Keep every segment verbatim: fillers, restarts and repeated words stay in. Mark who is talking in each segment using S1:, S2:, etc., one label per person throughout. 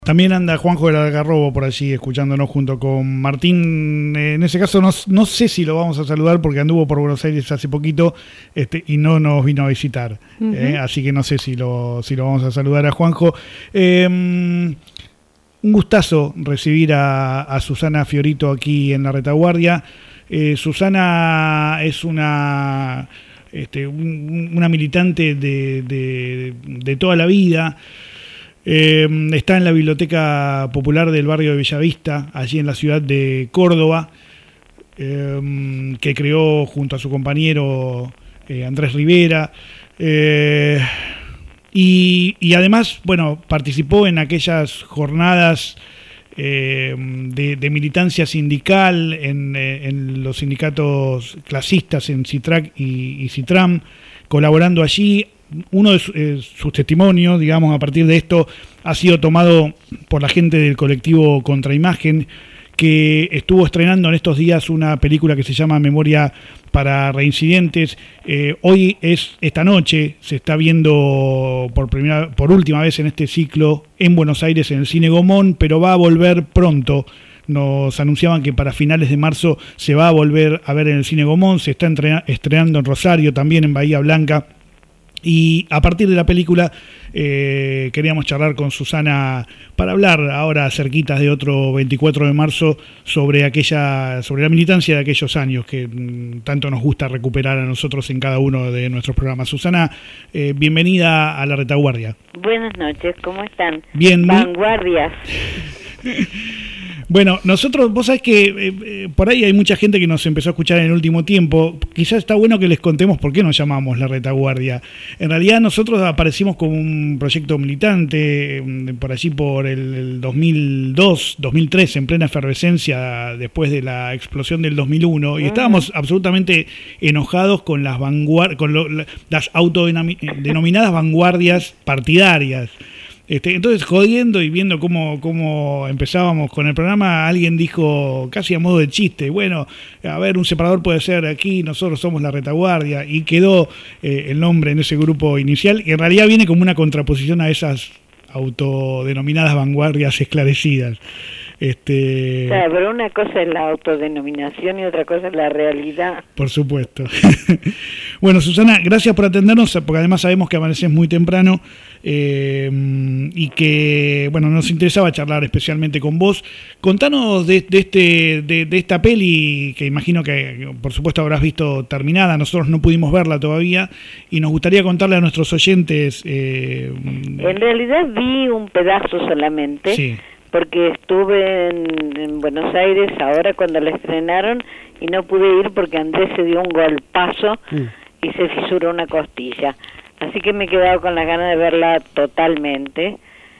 S1: También anda Juanjo del Algarrobo por allí escuchándonos junto con Martín. En ese caso no, no sé si lo vamos a saludar porque anduvo por Buenos Aires hace poquito este, y no nos vino a visitar. Uh-huh. eh, así que no sé si lo, si lo vamos a saludar a Juanjo. Eh, un gustazo recibir a, a Susana Fiorito aquí en La Retaguardia. Eh, Susana es una, este, un, una militante de, de, de toda la vida. Eh, está en la Biblioteca Popular del barrio de Bellavista, allí en la ciudad de Córdoba, eh, que creó junto a su compañero eh, Andrés Rivera, eh, y, y además, bueno, participó en aquellas jornadas eh, de, de militancia sindical en, en los sindicatos clasistas en CITRAC y, y CITRAM, colaborando allí. Uno de sus, eh, sus testimonios, digamos, a partir de esto, ha sido tomado por la gente del colectivo Contraimagen, que estuvo estrenando en estos días una película que se llama Memoria para Reincidentes. Eh, hoy es, esta noche, se está viendo por primera, por última vez en este ciclo en Buenos Aires en el Cine Gomón, pero va a volver pronto. Nos anunciaban que para finales de marzo se va a volver a ver en el Cine Gomón. Se está entrena, estrenando en Rosario, también en Bahía Blanca. Y a partir de la película eh, queríamos charlar con Susana para hablar ahora cerquitas de otro veinticuatro de marzo sobre aquella, sobre la militancia de aquellos años que mm, tanto nos gusta recuperar a nosotros en cada uno de nuestros programas. Susana, eh, bienvenida a La Retaguardia.
S2: Buenas noches, ¿cómo están?
S1: Bien,
S2: Vanguardias.
S1: Bueno, nosotros, vos sabés que eh, eh, por ahí hay mucha gente que nos empezó a escuchar en el último tiempo. Quizás está bueno que les contemos por qué nos llamamos La Retaguardia. En realidad nosotros aparecimos como un proyecto militante eh, por allí por el, el dos mil dos, dos mil tres, en plena efervescencia después de la explosión del dos mil uno, y estábamos absolutamente enojados con las vanguard- con lo, las autodenominadas vanguardias partidarias. Este, entonces, jodiendo y viendo cómo, cómo empezábamos con el programa, alguien dijo, casi a modo de chiste, bueno, a ver, un separador puede ser aquí, nosotros somos La Retaguardia, y quedó eh, el nombre en ese grupo inicial, y en realidad viene como una contraposición a esas autodenominadas vanguardias esclarecidas. Este...
S2: Claro, pero una cosa es la autodenominación y otra cosa es la realidad.
S1: Por supuesto. Bueno, Susana, gracias por atendernos, porque además sabemos que amaneces muy temprano eh, y que, bueno, nos interesaba charlar especialmente con vos. Contanos de, de, este, de, de esta peli, que imagino que, por supuesto, habrás visto terminada. Nosotros no pudimos verla todavía y nos gustaría contarle a nuestros oyentes... Eh,
S2: en realidad vi un pedazo solamente.
S1: Sí.
S2: Porque estuve en, en Buenos Aires ahora cuando la estrenaron y no pude ir porque Andrés se dio un golpazo mm. y se fisuró una costilla. Así que me he quedado con las ganas de verla totalmente.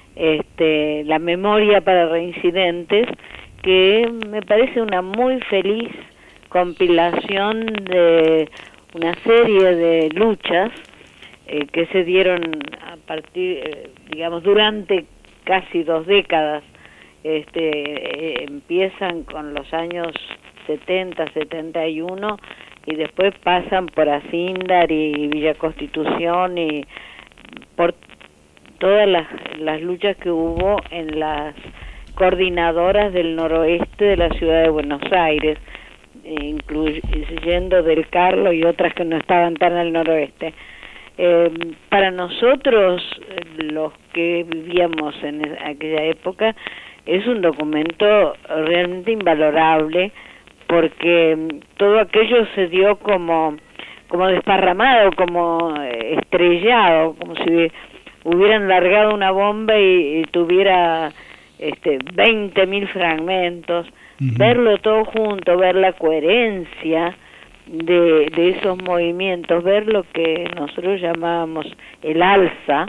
S2: Este, la Memoria para Reincidentes, que me parece una muy feliz compilación de una serie de luchas eh, que se dieron a partir, eh, digamos, durante casi dos décadas. Este, eh, empiezan con los años setenta, setenta y uno y después pasan por Acíndar y Villa Constitución y por todas las, las luchas que hubo en las coordinadoras del noroeste de la ciudad de Buenos Aires, incluyendo del Carlos y otras que no estaban tan al noroeste. Eh, para nosotros, los que vivíamos en aquella época, es un documento realmente invalorable porque todo aquello se dio como, como desparramado, como estrellado, como si hubieran largado una bomba y, y tuviera este, veinte mil fragmentos. Uh-huh. Verlo todo junto, ver la coherencia de, de esos movimientos, ver lo que nosotros llamábamos el alza,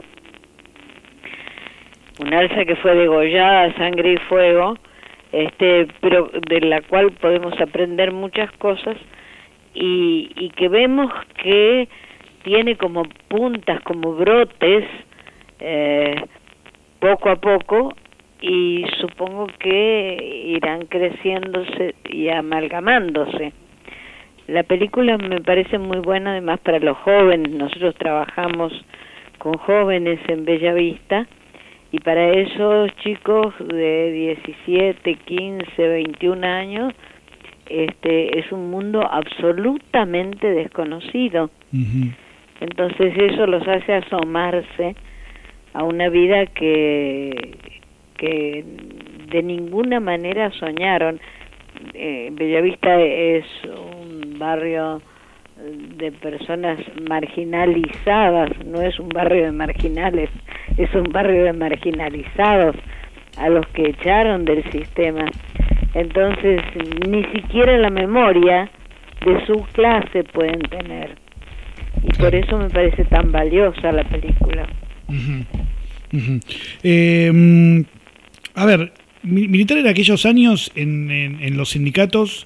S2: un alza que fue degollada a sangre y fuego, este, pero de la cual podemos aprender muchas cosas y, y que vemos que tiene como puntas, como brotes, eh, poco a poco, y supongo que irán creciéndose y amalgamándose. La película me parece muy buena además para los jóvenes. Nosotros trabajamos con jóvenes en Bellavista Y para esos chicos de diecisiete, quince, veintiún años, este es un mundo absolutamente desconocido. Uh-huh. Entonces eso los hace asomarse a una vida que, que de ninguna manera soñaron. Eh, Bellavista es un barrio de personas marginalizadas, no es un barrio de marginales, es un barrio de marginalizados, a los que echaron del sistema. Entonces ni siquiera la memoria de su clase pueden tener, y por eso me parece tan valiosa la película.
S1: Uh-huh. Uh-huh. Eh, a ver, militar en aquellos años en, en, en los sindicatos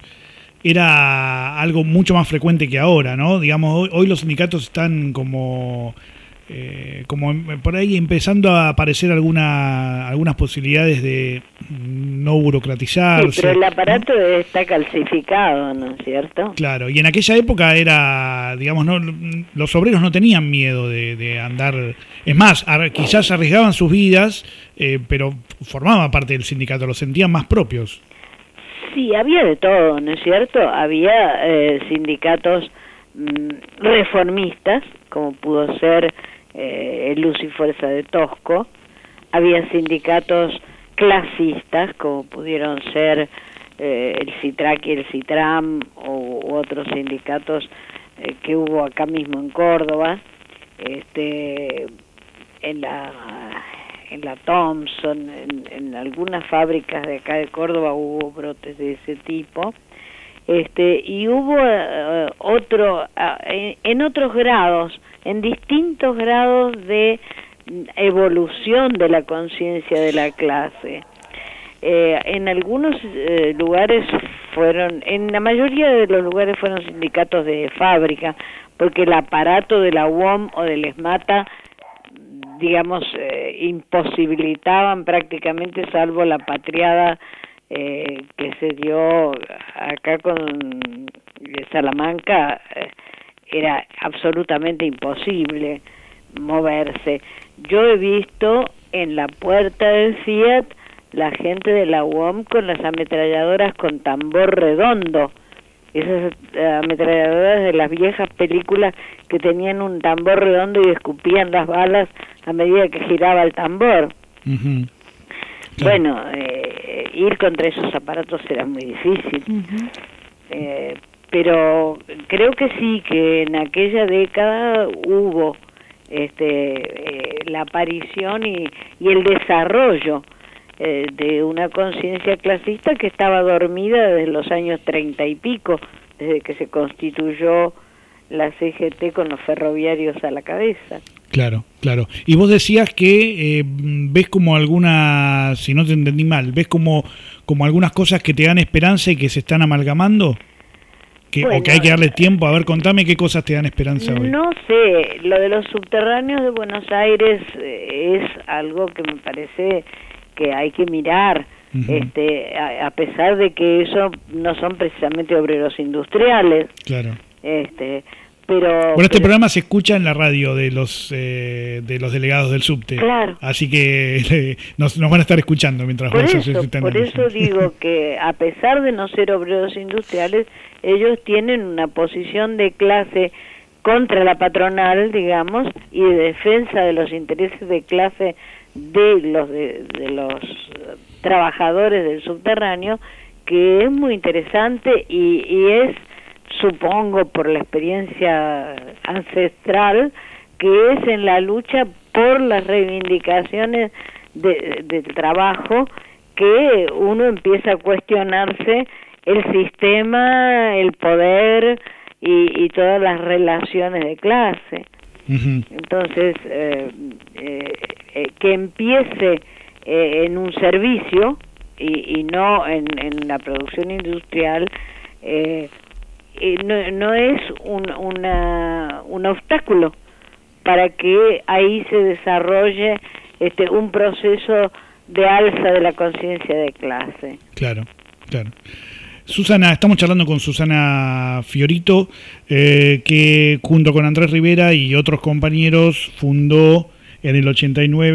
S1: era algo mucho más frecuente que ahora, ¿no? Digamos, hoy, hoy los sindicatos están como, eh, como por ahí empezando a aparecer alguna, algunas posibilidades de no burocratizarse.
S2: Sí, pero el aparato, ¿no?, está calcificado, ¿no es cierto?
S1: Claro, y en aquella época era, digamos, no, los obreros no tenían miedo de, de andar, es más, a, quizás arriesgaban sus vidas, eh, pero formaban parte del sindicato, los sentían más propios.
S2: Sí, había de todo, ¿no es cierto? Había eh, sindicatos mmm, reformistas, como pudo ser eh, Luz y Fuerza de Tosco. Había sindicatos clasistas, como pudieron ser eh, el CITRAC y el CITRAM, o u otros sindicatos eh, que hubo acá mismo en Córdoba, este, en la... en la Thompson, en, en algunas fábricas de acá de Córdoba hubo brotes de ese tipo, este, y hubo uh, otro, uh, en, en otros grados, en distintos grados de evolución de la conciencia de la clase. Eh, en algunos eh, lugares fueron, en la mayoría de los lugares fueron sindicatos de fábrica, porque el aparato de la U O M o del ESMATA, digamos, eh, imposibilitaban prácticamente, salvo la patriada eh, que se dio acá con Salamanca, eh, era absolutamente imposible moverse. Yo he visto en la puerta del Fiat la gente de la U O M con las ametralladoras con tambor redondo, esas ametralladoras de las viejas películas que tenían un tambor redondo y escupían las balas a medida que giraba el tambor. Uh-huh. Bueno, eh, ir contra esos aparatos era muy difícil. Uh-huh. Eh, pero creo que sí, que en aquella década hubo este, eh, la aparición y, y el desarrollo eh, de una conciencia clasista que estaba dormida desde los años treinta y pico, desde que se constituyó la C G T con los ferroviarios a la cabeza.
S1: Claro, claro. Y vos decías que eh, ves como algunas, si no te entendí mal, ves como, como algunas cosas que te dan esperanza y que se están amalgamando, que, bueno, o que hay que darle tiempo. A ver, contame qué cosas te dan esperanza hoy.
S2: No sé, lo de los subterráneos de Buenos Aires eh, es algo que me parece que hay que mirar, uh-huh. este, a, a pesar de que eso no son precisamente obreros industriales.
S1: Claro.
S2: Este, pero
S1: bueno, este
S2: pero,
S1: programa se escucha en la radio de los eh, de los delegados del subte.
S2: Claro.
S1: Así que eh, nos, nos van a estar escuchando mientras
S2: por
S1: vos
S2: eso, por eso digo que a pesar de no ser obreros industriales, ellos tienen una posición de clase contra la patronal, digamos, y de defensa de los intereses de clase de los de, de los trabajadores del subterráneo, que es muy interesante y, y es, supongo por la experiencia ancestral, que es en la lucha por las reivindicaciones de, del trabajo que uno empieza a cuestionarse el sistema, el poder y, y todas las relaciones de clase. Uh-huh. Entonces, eh, eh, eh, que empiece eh, en un servicio y, y no en, en la producción industrial, eh, eh, no, no es un, una, un obstáculo para que ahí se desarrolle este un proceso de alza de la conciencia de clase.
S1: Claro, claro. Susana, estamos charlando con Susana Fiorito, eh, que junto con Andrés Rivera y otros compañeros fundó en el ochenta y nueve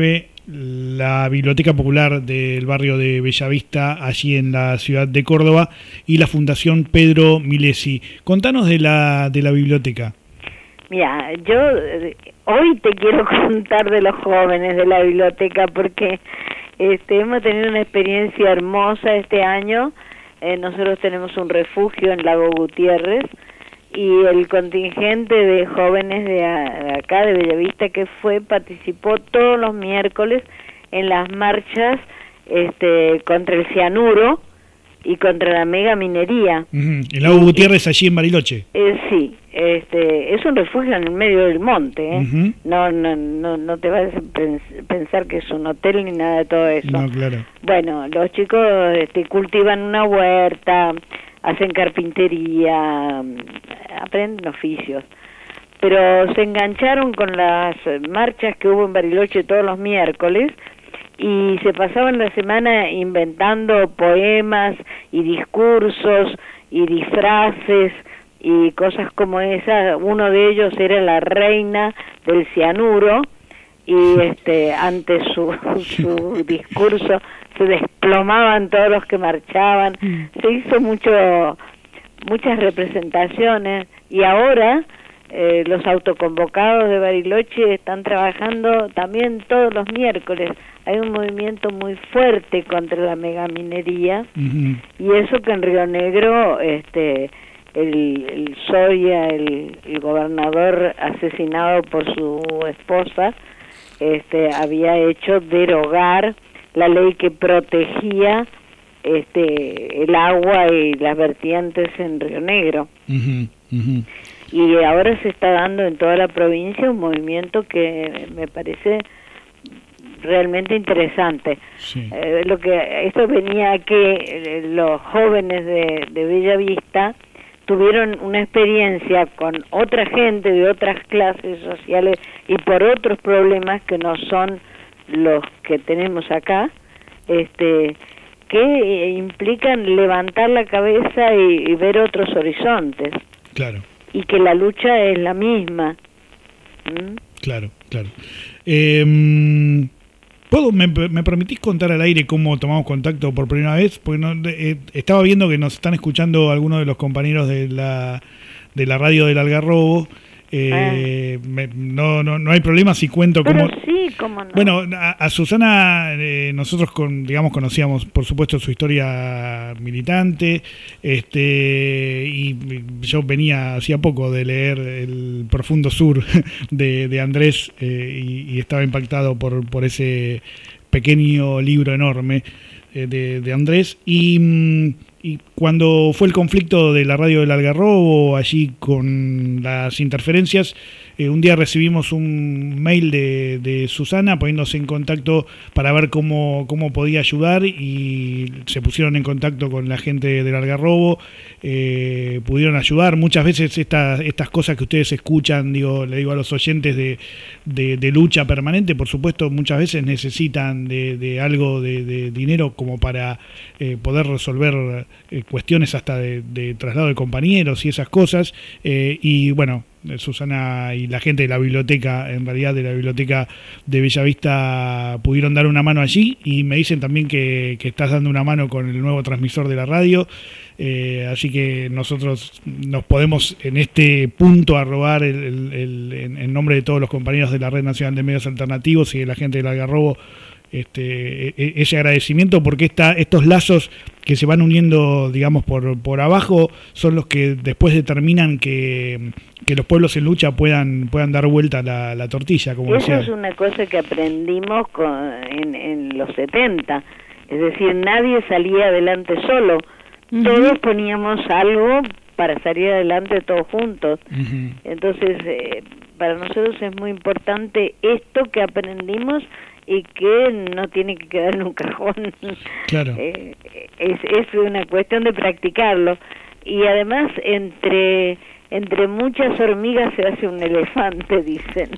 S1: la Biblioteca Popular del barrio de Bellavista, allí en la ciudad de Córdoba, y la Fundación Pedro Milesi. Contanos de la, de la biblioteca.
S2: Mira, yo eh, hoy te quiero contar de los jóvenes de la biblioteca, porque este, hemos tenido una experiencia hermosa este año. Eh, nosotros tenemos un refugio en Lago Gutiérrez, y el contingente de jóvenes de, a, de acá, de Bellavista, que fue, participó todos los miércoles en las marchas este, contra el cianuro y contra la mega minería.
S1: Uh-huh. El Lago Gutiérrez, allí en Bariloche.
S2: Eh, sí, este, es un refugio en el medio del monte, ¿eh? Uh-huh. no, no, no, no te vas a pensar que es un hotel ni nada de todo eso.
S1: No, claro.
S2: Bueno, los chicos este, cultivan una huerta, hacen carpintería, aprenden oficios, pero se engancharon con las marchas que hubo en Bariloche todos los miércoles, y se pasaban la semana inventando poemas y discursos y disfraces y cosas como esa. Uno de ellos era la reina del cianuro, y este ante su, su discurso se desplomaban todos los que marchaban. Se hizo mucho muchas representaciones, y ahora eh, los autoconvocados de Bariloche están trabajando también todos los miércoles. Hay un movimiento muy fuerte contra la megaminería, uh-huh. y eso que en Río Negro este el, el Soria, el, el gobernador asesinado por su esposa, este había hecho derogar la ley que protegía este el agua y las vertientes en Río Negro. Uh-huh, uh-huh. Y ahora se está dando en toda la provincia un movimiento que me parece realmente interesante. Sí. Eh, lo que esto venía a que eh, los jóvenes de, de Bellavista tuvieron una experiencia con otra gente de otras clases sociales y por otros problemas que no son los que tenemos acá, este que implican levantar la cabeza y, y ver otros horizontes.
S1: Claro.
S2: Y que la lucha es la misma. ¿Mm?
S1: Claro, claro. Eh, ¿puedo, me, ¿Me permitís contar al aire cómo tomamos contacto por primera vez? Porque no, eh, estaba viendo que nos están escuchando algunos de los compañeros de la, de la radio del Algarrobo. Eh, ah. me, no, no, no hay problema si cuento
S2: Pero
S1: cómo...
S2: sí, cómo no.
S1: Bueno, a, a Susana eh, nosotros con, digamos, conocíamos por supuesto su historia militante, este y yo venía hacía poco de leer El Profundo Sur de, de Andrés eh, y, y estaba impactado por, por ese pequeño libro enorme eh, de, de Andrés, y... Y cuando fue el conflicto de la radio del Algarrobo, allí con las interferencias, eh, un día recibimos un mail de, de Susana poniéndose en contacto para ver cómo, cómo podía ayudar, y se pusieron en contacto con la gente del Algarrobo, eh, pudieron ayudar. Muchas veces estas estas cosas que ustedes escuchan, digo, le digo a los oyentes de, de, de lucha permanente, por supuesto, muchas veces necesitan de, de algo de, de dinero como para eh, poder resolver eh, cuestiones hasta de, de traslado de compañeros y esas cosas, eh, y bueno, Susana y la gente de la biblioteca, en realidad de la biblioteca de Bellavista, pudieron dar una mano allí, y me dicen también que, que estás dando una mano con el nuevo transmisor de la radio, eh, así que nosotros nos podemos en este punto arrogar el, el, el, en, en nombre de todos los compañeros de la Red Nacional de Medios Alternativos y de la gente del Algarrobo, este ese agradecimiento, porque esta, estos lazos que se van uniendo, digamos, por por abajo, son los que después determinan que, que los pueblos en lucha puedan puedan dar vuelta la, la tortilla, como
S2: Eso
S1: decía.
S2: Es una cosa que aprendimos con, en, en los setenta, es decir, nadie salía adelante solo, uh-huh. Todos poníamos algo para salir adelante todos juntos. Uh-huh. Entonces, eh, para nosotros es muy importante esto que aprendimos y que no tiene que quedar en un cajón.
S1: Claro.
S2: Eh, es, es una cuestión de practicarlo. Y además, entre entre muchas hormigas se hace un elefante, dicen.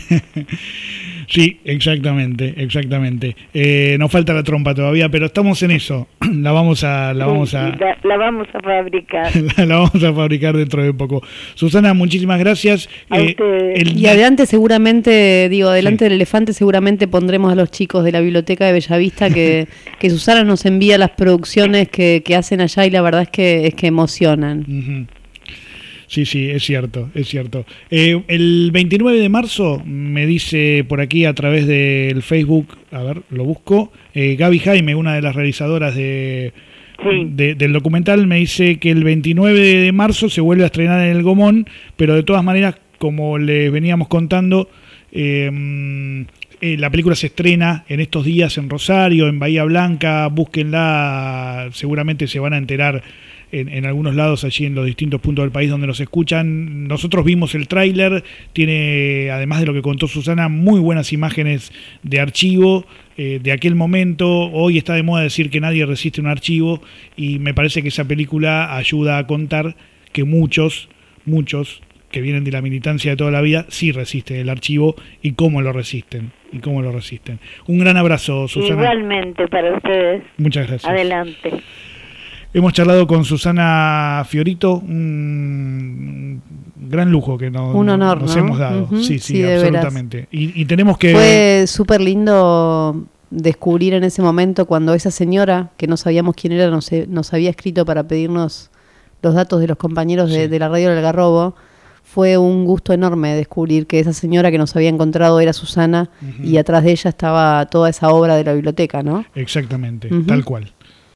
S1: Sí, exactamente, exactamente. Eh, nos falta la trompa todavía, pero estamos en eso. La vamos a, la
S2: sí,
S1: vamos a,
S2: la, la vamos a fabricar.
S1: la, la vamos a fabricar dentro de poco. Susana, muchísimas gracias.
S2: A
S1: Eh, el...
S3: Y adelante seguramente, digo, adelante sí. del elefante seguramente pondremos a los chicos de la biblioteca de Bellavista que, que Susana nos envía las producciones que, que hacen allá y la verdad es que es que emocionan.
S1: Uh-huh. Sí, sí, es cierto, es cierto. Eh, el veintinueve de marzo me dice por aquí a través del Facebook, a ver, lo busco, eh, Gaby Jaime, una de las realizadoras de, sí. de, del documental, me dice que el veintinueve de marzo se vuelve a estrenar en el Gomón, pero de todas maneras, como les veníamos contando, eh, eh, la película se estrena en estos días en Rosario, en Bahía Blanca, búsquenla, seguramente se van a enterar En, en algunos lados allí en los distintos puntos del país donde nos escuchan. Nosotros vimos el tráiler, tiene, además de lo que contó Susana, muy buenas imágenes de archivo eh, de aquel momento. Hoy está de moda decir que nadie resiste un archivo y me parece que esa película ayuda a contar que muchos, muchos que vienen de la militancia de toda la vida sí resisten el archivo y cómo lo resisten. Y cómo lo resisten. Un gran abrazo, Susana.
S2: Igualmente para ustedes.
S1: Muchas gracias.
S2: Adelante.
S1: Hemos charlado con Susana Fiorito, un gran lujo que no,
S3: un honor,
S1: nos
S3: ¿no?
S1: hemos dado.
S3: Uh-huh.
S1: Sí, sí,
S3: sí
S1: absolutamente. Y, y tenemos que...
S3: Fue súper lindo descubrir en ese momento cuando esa señora, que no sabíamos quién era, nos, nos había escrito para pedirnos los datos de los compañeros de, sí. de la radio del Algarrobo. Fue un gusto enorme descubrir que esa señora que nos había encontrado era Susana uh-huh. y atrás de ella estaba toda esa obra de la biblioteca, ¿no?
S1: Exactamente, uh-huh. tal cual.